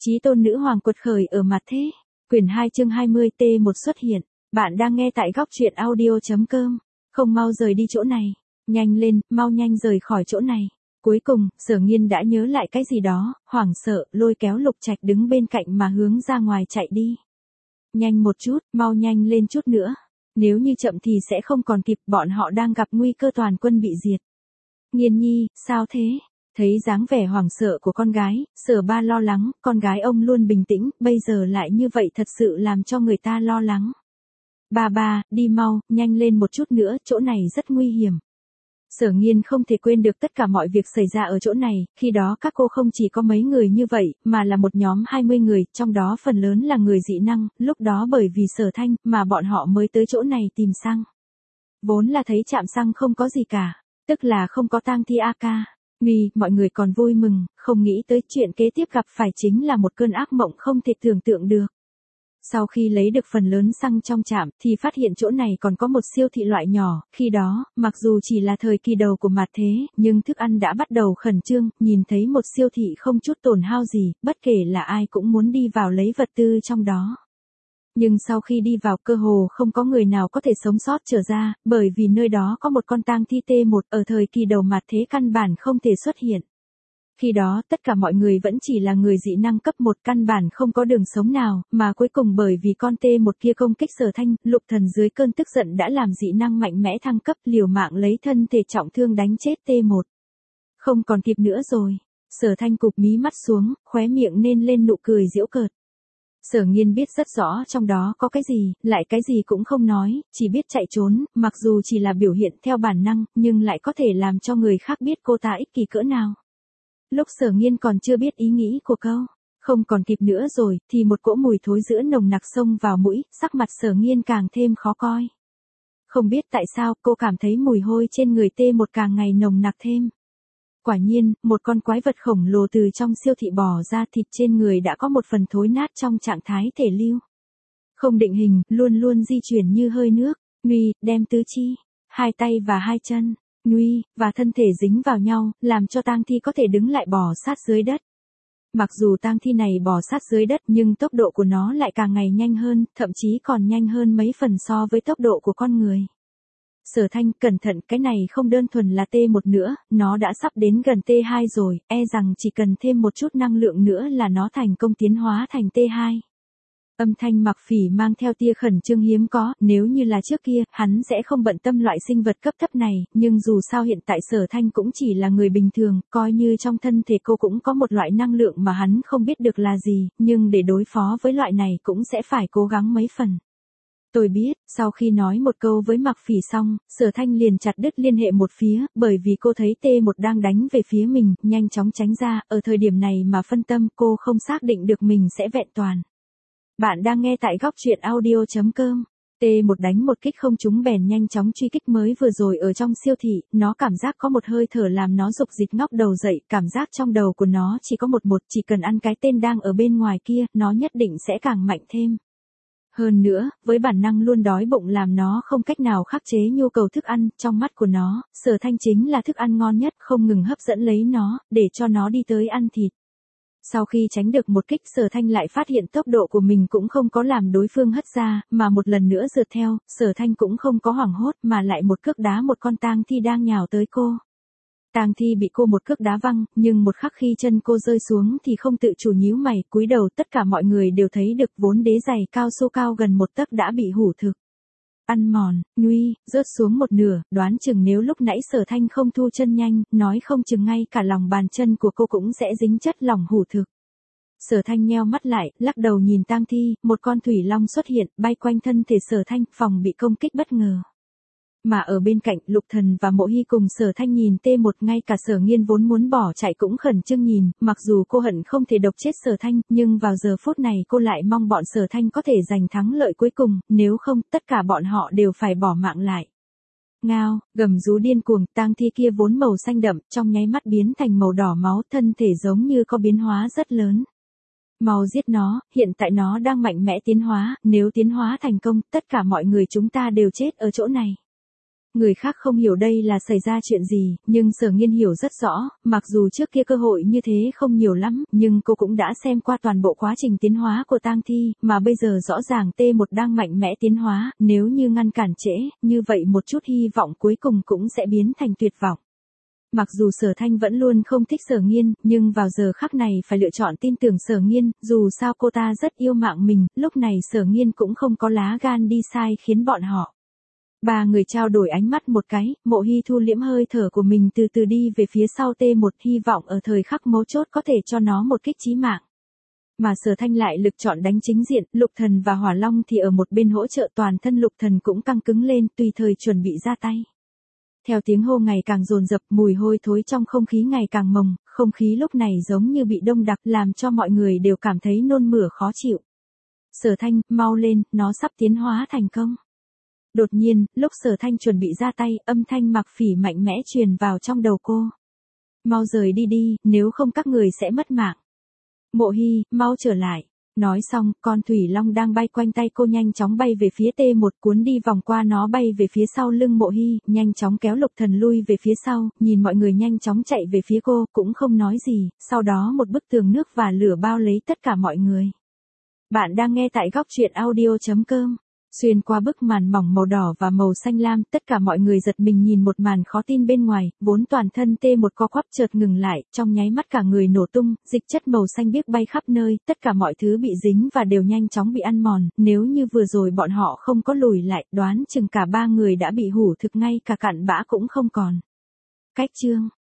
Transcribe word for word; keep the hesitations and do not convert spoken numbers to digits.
Chí tôn nữ hoàng quật khởi ở mặt thế. Quyển hai chương hai mươi T một xuất hiện. Bạn đang nghe tại góc truyện audio chấm com. Không mau rời đi chỗ này. Nhanh lên, mau nhanh rời khỏi chỗ này. Cuối cùng, Sở Nghiên đã nhớ lại cái gì đó, hoảng sợ, lôi kéo Lục Trạch đứng bên cạnh mà hướng ra ngoài chạy đi. Nhanh một chút, mau nhanh lên chút nữa. Nếu như chậm thì sẽ không còn kịp, bọn họ đang gặp nguy cơ toàn quân bị diệt. Nghiên nhi, sao thế? Thấy dáng vẻ hoảng sợ của con gái, Sở Ba lo lắng, con gái ông luôn bình tĩnh, bây giờ lại như vậy thật sự làm cho người ta lo lắng. Ba ba, đi mau, nhanh lên một chút nữa, chỗ này rất nguy hiểm. Sở Nghiên không thể quên được tất cả mọi việc xảy ra ở chỗ này, khi đó các cô không chỉ có mấy người như vậy, mà là một nhóm hai mươi người, trong đó phần lớn là người dị năng, lúc đó bởi vì Sở Thanh, mà bọn họ mới tới chỗ này tìm xăng. Vốn là thấy trạm xăng không có gì cả, tức là không có tang thi a ca. Nguy, mọi người còn vui mừng, không nghĩ tới chuyện kế tiếp gặp phải chính là một cơn ác mộng không thể tưởng tượng được. Sau khi lấy được phần lớn xăng trong trạm, thì phát hiện chỗ này còn có một siêu thị loại nhỏ, khi đó, mặc dù chỉ là thời kỳ đầu của mặt thế, nhưng thức ăn đã bắt đầu khẩn trương, nhìn thấy một siêu thị không chút tổn hao gì, bất kể là ai cũng muốn đi vào lấy vật tư trong đó. Nhưng sau khi đi vào cơ hồ không có người nào có thể sống sót trở ra, bởi vì nơi đó có một con tang thi T một ở thời kỳ đầu mặt thế căn bản không thể xuất hiện. Khi đó tất cả mọi người vẫn chỉ là người dị năng cấp một căn bản không có đường sống nào, mà cuối cùng bởi vì con T một kia công kích Sở Thanh, Lục Thần dưới cơn tức giận đã làm dị năng mạnh mẽ thăng cấp liều mạng lấy thân thể trọng thương đánh chết T một. Không còn kịp nữa rồi. Sở Thanh cụp mí mắt xuống, khóe miệng nên lên nụ cười giễu cợt. Sở Nghiên biết rất rõ trong đó có cái gì, lại cái gì cũng không nói, chỉ biết chạy trốn, mặc dù chỉ là biểu hiện theo bản năng, nhưng lại có thể làm cho người khác biết cô ta ích kỷ cỡ nào. Lúc Sở Nghiên còn chưa biết ý nghĩ của câu, không còn kịp nữa rồi, thì một cỗ mùi thối giữa nồng nặc xông vào mũi, sắc mặt Sở Nghiên càng thêm khó coi. Không biết tại sao, cô cảm thấy mùi hôi trên người T một càng ngày nồng nặc thêm. Quả nhiên, một con quái vật khổng lồ từ trong siêu thị bò ra, thịt trên người đã có một phần thối nát trong trạng thái thể lưu. Không định hình, luôn luôn di chuyển như hơi nước, Nguy, đem tứ chi, hai tay và hai chân, Nguy, và thân thể dính vào nhau, làm cho tang thi có thể đứng lại bò sát dưới đất. Mặc dù tang thi này bò sát dưới đất nhưng tốc độ của nó lại càng ngày nhanh hơn, thậm chí còn nhanh hơn mấy phần so với tốc độ của con người. Sở Thanh, cẩn thận, cái này không đơn thuần là T một nữa, nó đã sắp đến gần T hai rồi, e rằng chỉ cần thêm một chút năng lượng nữa là nó thành công tiến hóa thành T hai. Âm thanh Mặc Phỉ mang theo tia khẩn trương hiếm có, nếu như là trước kia, hắn sẽ không bận tâm loại sinh vật cấp thấp này, nhưng dù sao hiện tại Sở Thanh cũng chỉ là người bình thường, coi như trong thân thể cô cũng có một loại năng lượng mà hắn không biết được là gì, nhưng để đối phó với loại này cũng sẽ phải cố gắng mấy phần. Tôi biết, sau khi nói một câu với Mặc Phỉ xong, Sở Thanh liền chặt đứt liên hệ một phía, bởi vì cô thấy T một đang đánh về phía mình, nhanh chóng tránh ra, ở thời điểm này mà phân tâm, cô không xác định được mình sẽ vẹn toàn. Bạn đang nghe tại góc truyện audio chấm com. T một đánh một kích không trúng bèn nhanh chóng truy kích mới vừa rồi ở trong siêu thị, nó cảm giác có một hơi thở làm nó dục dịch ngóc đầu dậy, cảm giác trong đầu của nó chỉ có một một, chỉ cần ăn cái tên đang ở bên ngoài kia, nó nhất định sẽ càng mạnh thêm. Hơn nữa, với bản năng luôn đói bụng làm nó không cách nào khắc chế nhu cầu thức ăn, trong mắt của nó, Sở Thanh chính là thức ăn ngon nhất, không ngừng hấp dẫn lấy nó, để cho nó đi tới ăn thịt. Sau khi tránh được một kích, Sở Thanh lại phát hiện tốc độ của mình cũng không có làm đối phương hất ra, mà một lần nữa rượt theo, Sở Thanh cũng không có hoảng hốt mà lại một cước đá một con tang thi đang nhào tới cô. Tang thi bị cô một cước đá văng, nhưng một khắc khi chân cô rơi xuống thì không tự chủ nhíu mày, cúi đầu, tất cả mọi người đều thấy được vốn đế giày cao su cao gần một tấc đã bị hủ thực. Ăn mòn, Nguy, rớt xuống một nửa, đoán chừng nếu lúc nãy Sở Thanh không thu chân nhanh, nói không chừng ngay cả lòng bàn chân của cô cũng sẽ dính chất lỏng hủ thực. Sở Thanh nheo mắt lại, lắc đầu nhìn tang thi, một con thủy long xuất hiện, bay quanh thân thể Sở Thanh, phòng bị công kích bất ngờ. Mà ở bên cạnh, Lục Thần và Mộ Hy cùng Sở Thanh nhìn T một, ngay cả Sở Nghiên vốn muốn bỏ chạy cũng khẩn trương nhìn, mặc dù cô hận không thể độc chết Sở Thanh, nhưng vào giờ phút này cô lại mong bọn Sở Thanh có thể giành thắng lợi cuối cùng, nếu không, tất cả bọn họ đều phải bỏ mạng lại. Ngao, gầm rú điên cuồng, tang thi kia vốn màu xanh đậm, trong nháy mắt biến thành màu đỏ máu, thân thể giống như có biến hóa rất lớn. Mau giết nó, hiện tại nó đang mạnh mẽ tiến hóa, nếu tiến hóa thành công, tất cả mọi người chúng ta đều chết ở chỗ này. Người khác không hiểu đây là xảy ra chuyện gì, nhưng Sở Nghiên hiểu rất rõ, mặc dù trước kia cơ hội như thế không nhiều lắm, nhưng cô cũng đã xem qua toàn bộ quá trình tiến hóa của tang thi, mà bây giờ rõ ràng T một đang mạnh mẽ tiến hóa, nếu như ngăn cản trễ, như vậy một chút hy vọng cuối cùng cũng sẽ biến thành tuyệt vọng. Mặc dù Sở Thanh vẫn luôn không thích Sở Nghiên, nhưng vào giờ khắc này phải lựa chọn tin tưởng Sở Nghiên, dù sao cô ta rất yêu mạng mình, lúc này Sở Nghiên cũng không có lá gan đi sai khiến bọn họ. Ba người trao đổi ánh mắt một cái, Mộ Hy thu liễm hơi thở của mình từ từ đi về phía sau T một, hy vọng ở thời khắc mấu chốt có thể cho nó một kích chí mạng. Mà Sở Thanh lại lực chọn đánh chính diện, Lục Thần và Hỏa Long thì ở một bên hỗ trợ, toàn thân Lục Thần cũng căng cứng lên, tùy thời chuẩn bị ra tay. Theo tiếng hô ngày càng dồn dập, mùi hôi thối trong không khí ngày càng mồng, không khí lúc này giống như bị đông đặc, làm cho mọi người đều cảm thấy nôn mửa khó chịu. Sở Thanh, mau lên, nó sắp tiến hóa thành công. Đột nhiên, lúc Sở Thanh chuẩn bị ra tay, âm thanh Mạc Phỉ mạnh mẽ truyền vào trong đầu cô. Mau rời đi đi, nếu không các người sẽ mất mạng. Mộ Hy, mau trở lại. Nói xong, con Thủy Long đang bay quanh tay cô nhanh chóng bay về phía T một, cuốn đi vòng qua nó bay về phía sau lưng Mộ Hy, nhanh chóng kéo Lục Thần lui về phía sau, nhìn mọi người nhanh chóng chạy về phía cô, cũng không nói gì, sau đó một bức tường nước và lửa bao lấy tất cả mọi người. Bạn đang nghe tại góc truyện audio chấm com. Xuyên qua bức màn mỏng màu đỏ và màu xanh lam, tất cả mọi người giật mình nhìn một màn khó tin bên ngoài, vốn toàn thân T một co quắp chợt ngừng lại, trong nháy mắt cả người nổ tung, dịch chất màu xanh biếc bay khắp nơi, tất cả mọi thứ bị dính và đều nhanh chóng bị ăn mòn, nếu như vừa rồi bọn họ không có lùi lại, đoán chừng cả ba người đã bị hủ thực ngay cả cặn bã cũng không còn. Cách chương